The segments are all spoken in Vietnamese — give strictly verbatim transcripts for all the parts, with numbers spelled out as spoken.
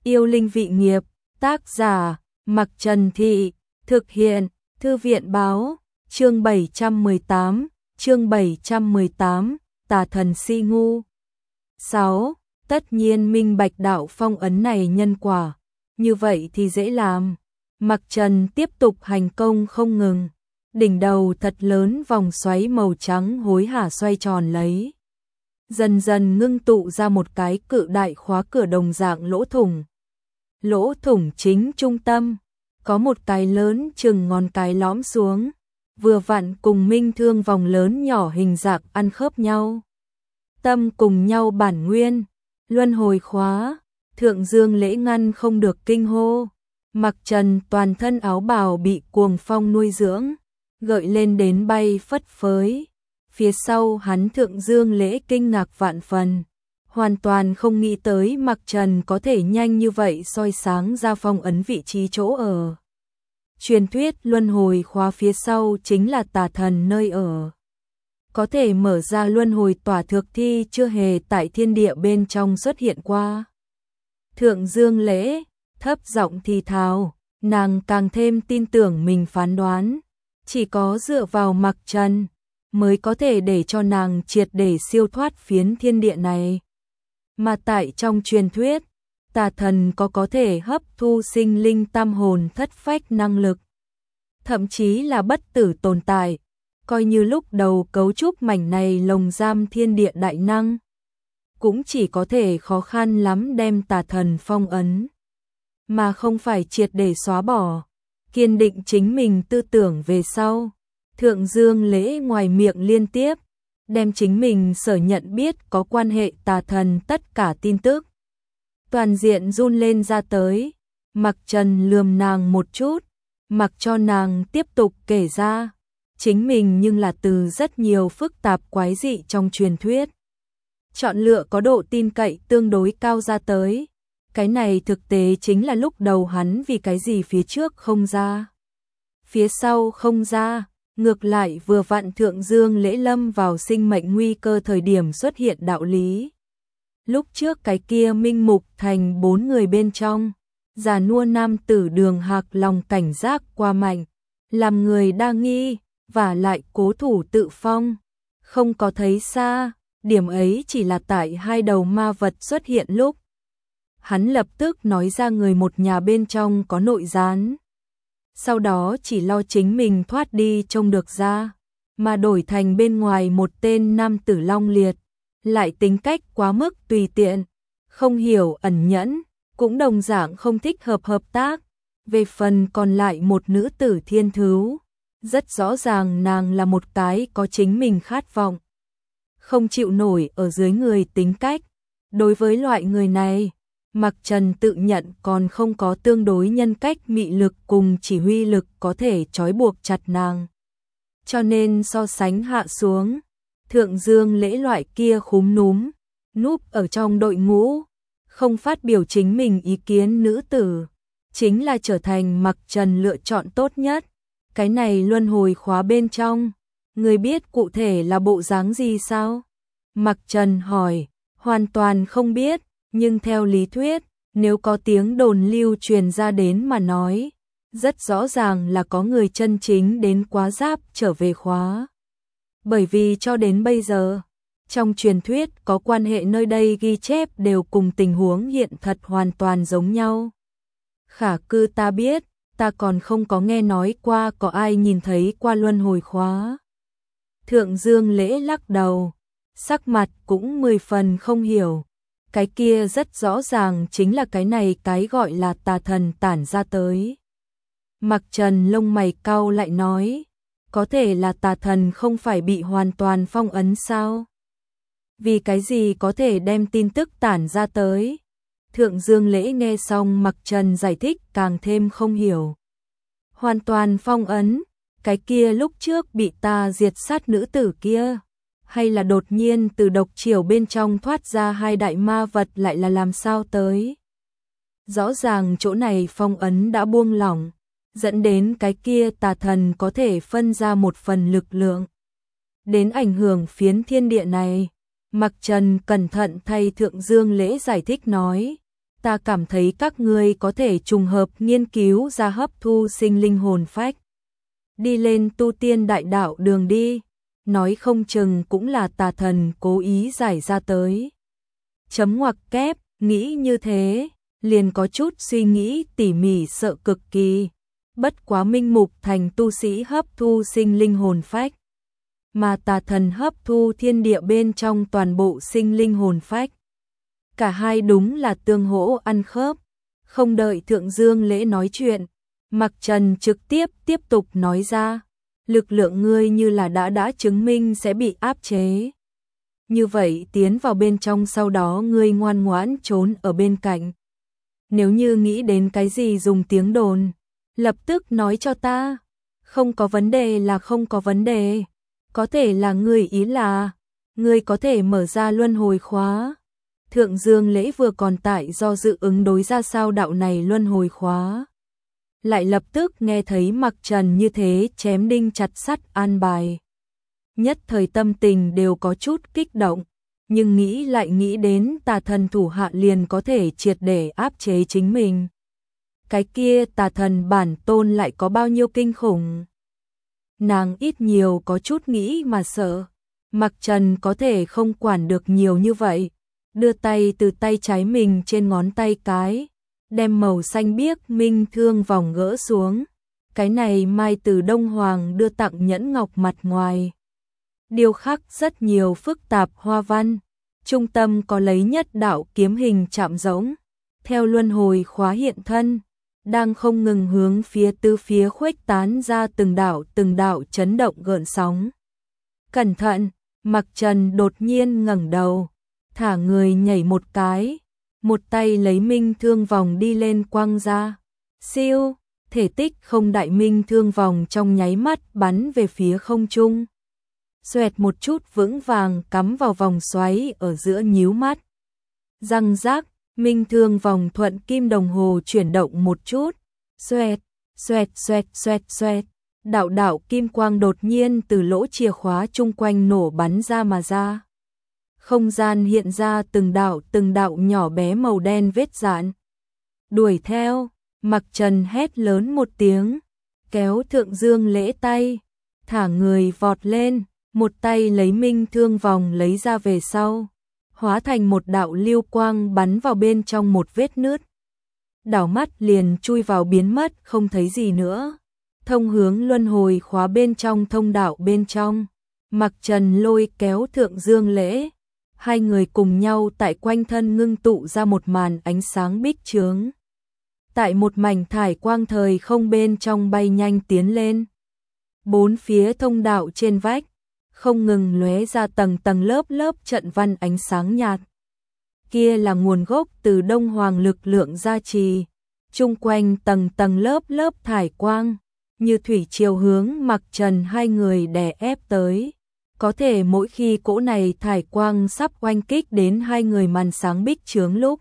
Yêu linh vị nghiệp, tác giả, Mặc Trần Thị, thực hiện, Thư viện báo, chương bảy trăm mười tám, chương bảy trăm mười tám, tà thần si ngu. sáu. Tất nhiên minh bạch đạo phong ấn này nhân quả, như vậy thì dễ làm. Mặc Trần tiếp tục hành công không ngừng, đỉnh đầu thật lớn vòng xoáy màu trắng hối hả xoay tròn lấy. Dần dần ngưng tụ ra một cái cự đại khóa cửa đồng dạng lỗ thủng. Lỗ thủng chính trung tâm, có một cái lớn chừng ngón cái lõm xuống, vừa vặn cùng minh thương vòng lớn nhỏ hình dạng ăn khớp nhau. Tâm cùng nhau bản nguyên, luân hồi khóa, Thượng Dương Lễ ngăn không được kinh hô. Mặc Trần toàn thân áo bào bị cuồng phong nuôi dưỡng, gợi lên đến bay phất phới. Phía sau hắn Thượng Dương Lễ kinh ngạc vạn phần, hoàn toàn không nghĩ tới Mặc Trần có thể nhanh như vậy soi sáng ra phong ấn vị trí chỗ ở. Truyền thuyết luân hồi khóa phía sau chính là tà thần nơi ở. Có thể mở ra luân hồi tỏa thực thi chưa hề tại thiên địa bên trong xuất hiện qua. Thượng Dương Lễ thấp giọng thì thào, nàng càng thêm tin tưởng mình phán đoán, chỉ có dựa vào Mặc Trần mới có thể để cho nàng triệt để siêu thoát phiến thiên địa này. Mà tại trong truyền thuyết, tà thần có có thể hấp thu sinh linh tam hồn thất phách năng lực, thậm chí là bất tử tồn tại, coi như lúc đầu cấu trúc mảnh này lồng giam thiên địa đại năng, cũng chỉ có thể khó khăn lắm đem tà thần phong ấn, mà không phải triệt để xóa bỏ. Kiên định chính mình tư tưởng về sau, Thượng Dương Lễ ngoài miệng liên tiếp đem chính mình sở nhận biết có quan hệ tà thần tất cả tin tức toàn diện run lên ra tới. Mặc Trần lườm nàng một chút, mặc cho nàng tiếp tục kể ra, chính mình nhưng là từ rất nhiều phức tạp quái dị trong truyền thuyết chọn lựa có độ tin cậy tương đối cao ra tới. Cái này thực tế chính là lúc đầu hắn vì cái gì phía trước không ra, phía sau không ra, ngược lại vừa vặn Thượng Dương Lễ lâm vào sinh mệnh nguy cơ thời điểm xuất hiện đạo lý. Lúc trước cái kia minh mục thành bốn người bên trong, già nua nam tử Đường Hạc lòng cảnh giác qua mạnh, làm người đa nghi, và lại cố thủ tự phong, không có thấy xa, điểm ấy chỉ là tại hai đầu ma vật xuất hiện lúc. Hắn lập tức nói ra người một nhà bên trong có nội gián. Sau đó chỉ lo chính mình thoát đi trông được ra, mà đổi thành bên ngoài một tên nam tử long liệt, lại tính cách quá mức tùy tiện, không hiểu ẩn nhẫn, cũng đồng dạng không thích hợp hợp tác. Về phần còn lại một nữ tử thiên thứu, rất rõ ràng nàng là một cái có chính mình khát vọng, không chịu nổi ở dưới người tính cách. Đối với loại người này, Mặc Trần tự nhận còn không có tương đối nhân cách mị lực cùng chỉ huy lực có thể trói buộc chặt nàng. Cho nên so sánh hạ xuống, Thượng Dương Lễ loại kia khúm núm, núp ở trong đội ngũ, không phát biểu chính mình ý kiến nữ tử, chính là trở thành Mặc Trần lựa chọn tốt nhất. Cái này luân hồi khóa bên trong, người biết cụ thể là bộ dáng gì sao? Mặc Trần hỏi, hoàn toàn không biết. Nhưng theo lý thuyết, nếu có tiếng đồn lưu truyền ra đến mà nói, rất rõ ràng là có người chân chính đến quá giáp trở về khóa. Bởi vì cho đến bây giờ, trong truyền thuyết có quan hệ nơi đây ghi chép đều cùng tình huống hiện thật hoàn toàn giống nhau. Khả cư ta biết, ta còn không có nghe nói qua có ai nhìn thấy qua luân hồi khóa. Thượng Dương Lễ lắc đầu, sắc mặt cũng mười phần không hiểu. Cái kia rất rõ ràng chính là cái này cái gọi là tà thần tản ra tới. Mặc Trần lông mày cau lại nói, có thể là tà thần không phải bị hoàn toàn phong ấn sao? Vì cái gì có thể đem tin tức tản ra tới? Thượng Dương Lễ nghe xong Mặc Trần giải thích càng thêm không hiểu. Hoàn toàn phong ấn, cái kia lúc trước bị ta diệt sát nữ tử kia, hay là đột nhiên từ độc triều bên trong thoát ra hai đại ma vật lại là làm sao tới? Rõ ràng chỗ này phong ấn đã buông lỏng, dẫn đến cái kia tà thần có thể phân ra một phần lực lượng, đến ảnh hưởng phiến thiên địa này. Mặc Trần cẩn thận thay Thượng Dương Lễ giải thích nói, ta cảm thấy các ngươi có thể trùng hợp nghiên cứu ra hấp thu sinh linh hồn phách. Đi lên tu tiên đại đạo đường đi, nói không chừng cũng là tà thần cố ý giải ra tới. Chấm ngoặc kép, nghĩ như thế, liền có chút suy nghĩ tỉ mỉ sợ cực kỳ. Bất quá Minh Mục Thành tu sĩ hấp thu sinh linh hồn phách, mà tà thần hấp thu thiên địa bên trong toàn bộ sinh linh hồn phách. Cả hai đúng là tương hỗ ăn khớp. Không đợi Thượng Dương Lễ nói chuyện, Mặc Trần trực tiếp tiếp tục nói ra, lực lượng ngươi như là đã đã chứng minh sẽ bị áp chế. Như vậy tiến vào bên trong, sau đó ngươi ngoan ngoãn trốn ở bên cạnh. Nếu như nghĩ đến cái gì dùng tiếng đồn, lập tức nói cho ta. Không có vấn đề là không có vấn đề. Có thể là ngươi ý là, ngươi có thể mở ra luân hồi khóa. Thượng Dương Lễ vừa còn tại do dự ứng đối ra sao đạo này luân hồi khóa. Lại lập tức nghe thấy Mặc Trần như thế chém đinh chặt sắt an bài. Nhất thời tâm tình đều có chút kích động, nhưng nghĩ lại nghĩ đến tà thần thủ hạ liền có thể triệt để áp chế chính mình. Cái kia tà thần bản tôn lại có bao nhiêu kinh khủng. Nàng ít nhiều có chút nghĩ mà sợ. Mặc Trần có thể không quản được nhiều như vậy, đưa tay từ tay trái mình trên ngón tay cái, đem màu xanh biếc minh thương vòng gỡ xuống. Cái này Mai từ Đông Hoàng đưa tặng nhẫn ngọc mặt ngoài. Điêu khắc rất nhiều phức tạp hoa văn, trung tâm có lấy nhất đạo kiếm hình chạm rỗng, theo luân hồi khóa hiện thân, đang không ngừng hướng phía tứ phía khuếch tán ra từng đạo từng đạo chấn động gợn sóng. Cẩn thận, Mặc Trần đột nhiên ngẩng đầu, thả người nhảy một cái, một tay lấy minh thương vòng đi lên quăng ra. Siêu, thể tích không đại minh thương vòng trong nháy mắt bắn về phía không trung. Xoẹt một chút vững vàng cắm vào vòng xoáy ở giữa nhíu mắt. Răng rác, minh thương vòng thuận kim đồng hồ chuyển động một chút. Xoẹt, xoẹt xoẹt xoẹt xoẹt. Đạo đạo kim quang đột nhiên từ lỗ chìa khóa chung quanh nổ bắn ra mà ra. Không gian hiện ra từng đạo từng đạo nhỏ bé màu đen vết dạn. Đuổi theo, Mặc Trần hét lớn một tiếng, kéo Thượng Dương Lễ tay, thả người vọt lên, một tay lấy minh thương vòng lấy ra về sau, hóa thành một đạo lưu quang bắn vào bên trong một vết nứt. Đảo mắt liền chui vào biến mất không thấy gì nữa. Thông hướng luân hồi khóa bên trong thông đạo bên trong, Mặc Trần lôi kéo Thượng Dương Lễ, hai người cùng nhau tại quanh thân ngưng tụ ra một màn ánh sáng bích chướng. Tại một mảnh thải quang thời không bên trong bay nhanh tiến lên. Bốn phía thông đạo trên vách, không ngừng lóe ra tầng tầng lớp lớp trận văn ánh sáng nhạt. Kia là nguồn gốc từ Đông Hoàng lực lượng gia trì, chung quanh tầng tầng lớp lớp thải quang, như thủy triều hướng Mặc Trần hai người đè ép tới. Có thể mỗi khi cỗ này thải quang sắp oanh kích đến hai người màn sáng bích chướng lúc,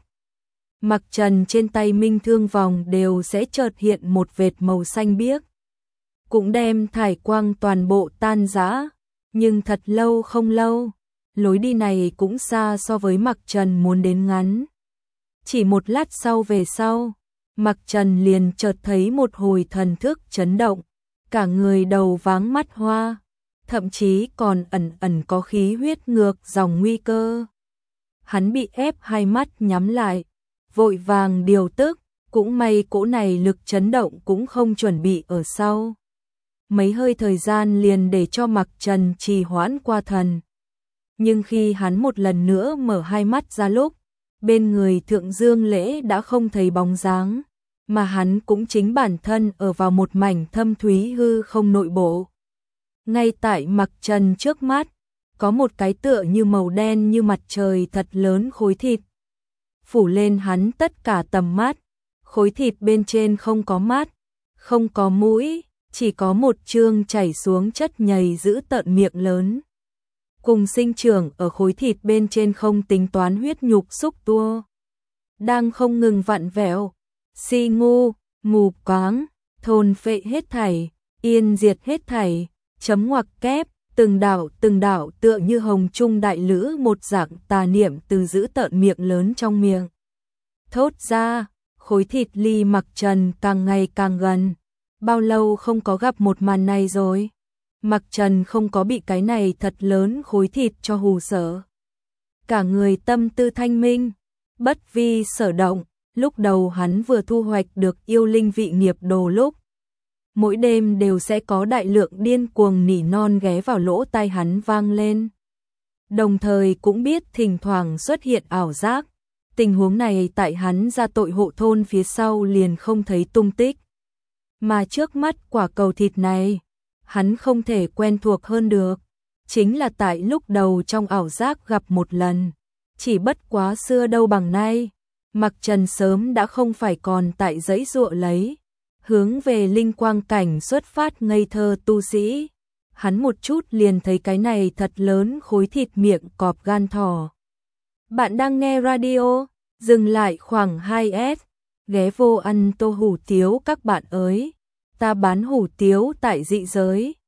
Mặc Trần trên tay minh thương vòng đều sẽ chợt hiện một vệt màu xanh biếc, cũng đem thải quang toàn bộ tan rã. Nhưng thật lâu không lâu, lối đi này cũng xa so với Mặc Trần muốn đến ngắn. Chỉ một lát sau về sau, Mặc Trần liền chợt thấy một hồi thần thức chấn động, cả người đầu váng mắt hoa, thậm chí còn ẩn ẩn có khí huyết ngược dòng nguy cơ. Hắn bị ép hai mắt nhắm lại, vội vàng điều tức, cũng may cỗ này lực chấn động cũng không chuẩn bị ở sau. Mấy hơi thời gian liền để cho Mặc Trần trì hoãn qua thần. Nhưng khi hắn một lần nữa mở hai mắt ra lúc, bên người Thượng Dương Lễ đã không thấy bóng dáng, mà hắn cũng chính bản thân ở vào một mảnh thâm thúy hư không nội bộ. Ngay tại Mặc Trần trước mắt, có một cái tựa như màu đen như mặt trời thật lớn khối thịt, phủ lên hắn tất cả tầm mắt. Khối thịt bên trên không có mắt, không có mũi, chỉ có một trương chảy xuống chất nhầy giữ tợn miệng lớn. Cùng sinh trưởng ở khối thịt bên trên không tính toán huyết nhục xúc tua, đang không ngừng vặn vẹo, si ngu, mù quáng, thôn phệ hết thảy, yên diệt hết thảy, chấm ngoặc kép, từng đạo từng đạo tựa như hồng trung đại lữ một dạng tà niệm từ giữ tợn miệng lớn trong miệng thốt ra, khối thịt ly Mặc Trần càng ngày càng gần. Bao lâu không có gặp một màn này rồi? Mặc Trần không có bị cái này thật lớn khối thịt cho hù sợ. Cả người tâm tư thanh minh, bất vi sở động, lúc đầu hắn vừa thu hoạch được yêu linh vị nghiệp đồ lúc. Mỗi đêm đều sẽ có đại lượng điên cuồng nỉ non ghé vào lỗ tai hắn vang lên. Đồng thời cũng biết thỉnh thoảng xuất hiện ảo giác. Tình huống này tại hắn ra tội hộ thôn phía sau liền không thấy tung tích. Mà trước mắt quả cầu thịt này, hắn không thể quen thuộc hơn được. Chính là tại lúc đầu trong ảo giác gặp một lần. Chỉ bất quá xưa đâu bằng nay. Mặc Trần sớm đã không phải còn tại giấy giụa lấy. Hướng về linh quang cảnh xuất phát ngây thơ tu sĩ. Hắn một chút liền thấy cái này thật lớn khối thịt miệng cọp gan thỏ. Bạn đang nghe radio, dừng lại khoảng hai S, ghé vô ăn tô hủ tiếu các bạn ơi. Ta bán hủ tiếu tại dị giới.